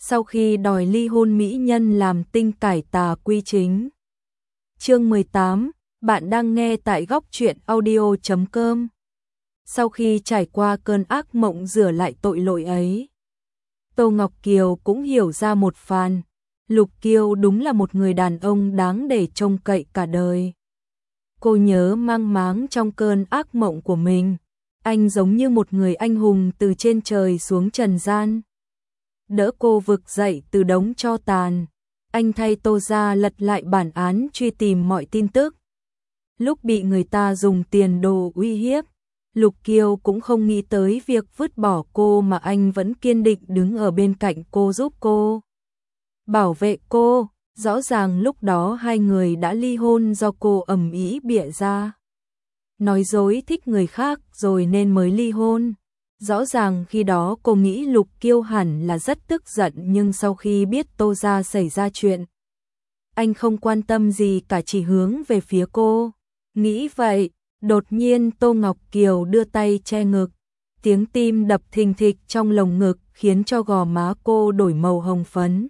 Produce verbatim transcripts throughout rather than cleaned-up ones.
sau khi đòi ly hôn mỹ nhân làm tinh cải tà quy chính. Chương mười tám, bạn đang nghe tại góc truyện audio chấm com. Sau khi trải qua cơn ác mộng rửa lại tội lỗi ấy, Tô Ngọc Kiều cũng hiểu ra một phần, Lục Kiêu đúng là một người đàn ông đáng để trông cậy cả đời. Cô nhớ mang máng trong cơn ác mộng của mình, anh giống như một người anh hùng từ trên trời xuống trần gian, đỡ cô vực dậy từ đống tro tàn. Anh thay Tô gia lật lại bản án, truy tìm mọi tin tức. Lúc bị người ta dùng tiền đồ uy hiếp, Lục Kiêu cũng không nghĩ tới việc vứt bỏ cô, mà anh vẫn kiên định đứng ở bên cạnh cô, giúp cô, bảo vệ cô. Rõ ràng lúc đó hai người đã ly hôn do cô ầm ĩ bịa ra, nói dối thích người khác rồi nên mới ly hôn. Rõ ràng khi đó cô nghĩ Lục Kiêu hẳn là rất tức giận, nhưng sau khi biết Tô gia xảy ra chuyện, anh không quan tâm gì cả, chỉ hướng về phía cô. Nghĩ vậy, đột nhiên Tô Ngọc Kiều đưa tay che ngực, tiếng tim đập thình thịch trong lồng ngực khiến cho gò má cô đổi màu hồng phấn.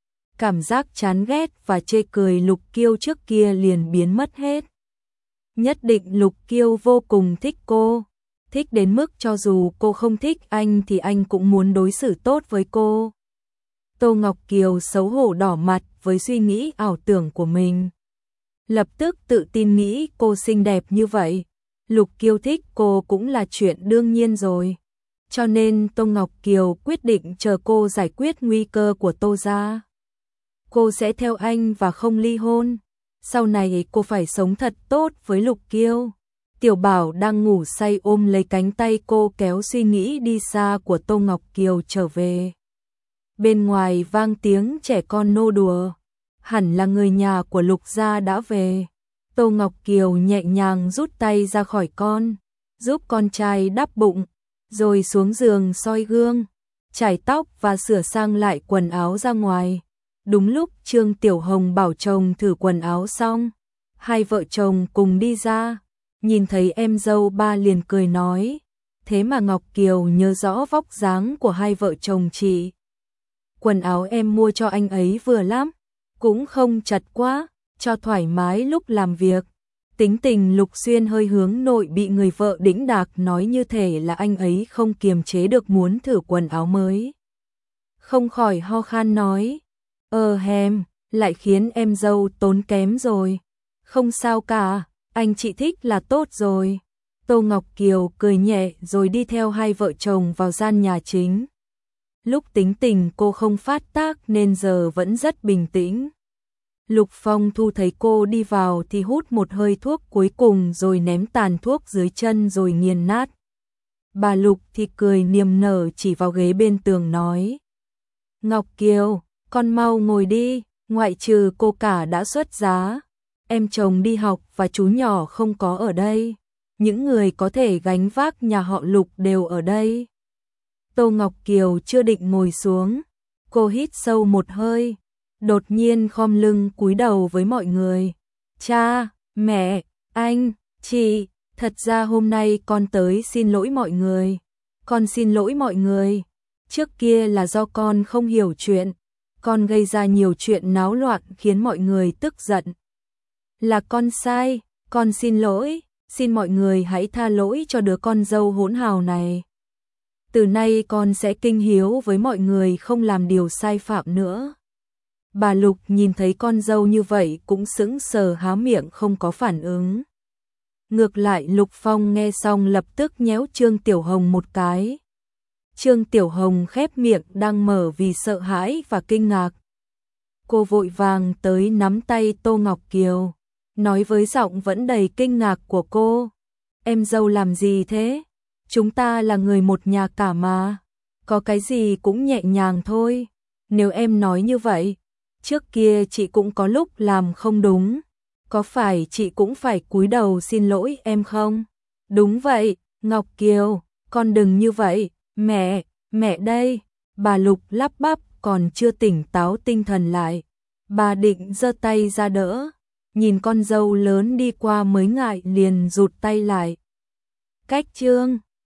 Cảm giác chán ghét và chê cười Lục Kiêu trước kia liền biến mất hết. Nhất định Lục Kiêu vô cùng thích cô, thích đến mức cho dù cô không thích anh thì anh cũng muốn đối xử tốt với cô. Tô Ngọc Kiều xấu hổ đỏ mặt với suy nghĩ ảo tưởng của mình, lập tức tự tin nghĩ cô xinh đẹp như vậy, Lục Kiêu thích cô cũng là chuyện đương nhiên rồi. Cho nên Tô Ngọc Kiều quyết định chờ cô giải quyết nguy cơ của Tô gia, cô sẽ theo anh và không ly hôn. Sau này cô phải sống thật tốt với Lục Kiêu. Tiểu Bảo đang ngủ say ôm lấy cánh tay cô, kéo suy nghĩ đi xa của Tô Ngọc Kiều trở về. Bên ngoài vang tiếng trẻ con nô đùa, hẳn là người nhà của Lục gia đã về. Tô Ngọc Kiều nhẹ nhàng rút tay ra khỏi con, giúp con trai đắp bụng, rồi xuống giường soi gương, chải tóc và sửa sang lại quần áo ra ngoài. Đúng lúc Trương Tiểu Hồng bảo chồng thử quần áo xong, hai vợ chồng cùng đi ra, nhìn thấy em dâu ba liền cười nói, thế mà Ngọc Kiều nhớ rõ vóc dáng của hai vợ chồng chị. Quần áo em mua cho anh ấy vừa lắm, cũng không chật quá, cho thoải mái lúc làm việc. Tính tình Lục Xuyên hơi hướng nội, bị người vợ đĩnh đạc nói như thể là anh ấy không kiềm chế được muốn thử quần áo mới. Không khỏi ho khan nói, Ờ hèm, lại khiến em dâu tốn kém rồi. Không sao cả, anh chị thích là tốt rồi. Tô Ngọc Kiều cười nhẹ rồi đi theo hai vợ chồng vào gian nhà chính. Lúc tính tình cô không phát tác nên giờ vẫn rất bình tĩnh. Lục Phong Thu thấy cô đi vào thì hút một hơi thuốc cuối cùng rồi ném tàn thuốc dưới chân rồi nghiền nát. Bà Lục thì cười niềm nở chỉ vào ghế bên tường nói, Ngọc Kiều, con mau ngồi đi, ngoại trừ cô cả đã xuất giá, em chồng đi học và chú nhỏ không có ở đây, những người có thể gánh vác nhà họ Lục đều ở đây. Tô Ngọc Kiều chưa định ngồi xuống, cô hít sâu một hơi, đột nhiên khom lưng cúi đầu với mọi người. Cha, mẹ, anh, chị, thật ra hôm nay con tới xin lỗi mọi người. Con xin lỗi mọi người, trước kia là do con không hiểu chuyện, con gây ra nhiều chuyện náo loạn khiến mọi người tức giận. Là con sai, con xin lỗi, xin mọi người hãy tha lỗi cho đứa con dâu hỗn hào này. Từ nay con sẽ kinh hiếu với mọi người, không làm điều sai phạm nữa. Bà Lục nhìn thấy con dâu như vậy cũng sững sờ há miệng không có phản ứng. Ngược lại Lục Phong nghe xong lập tức nhéo Trương Tiểu Hồng một cái. Trương Tiểu Hồng khép miệng đang mở vì sợ hãi và kinh ngạc. Cô vội vàng tới nắm tay Tô Ngọc Kiều, nói với giọng vẫn đầy kinh ngạc của cô, em dâu làm gì thế? Chúng ta là người một nhà cả mà, có cái gì cũng nhẹ nhàng thôi. Nếu em nói như vậy, trước kia chị cũng có lúc làm không đúng, có phải chị cũng phải cúi đầu xin lỗi em không? Đúng vậy, Ngọc Kiều, con đừng như vậy, mẹ, mẹ đây. Bà Lục lắp bắp còn chưa tỉnh táo tinh thần lại, bà định giơ tay ra đỡ, nhìn con dâu lớn đi qua mới ngại liền rụt tay lại. Cách Trương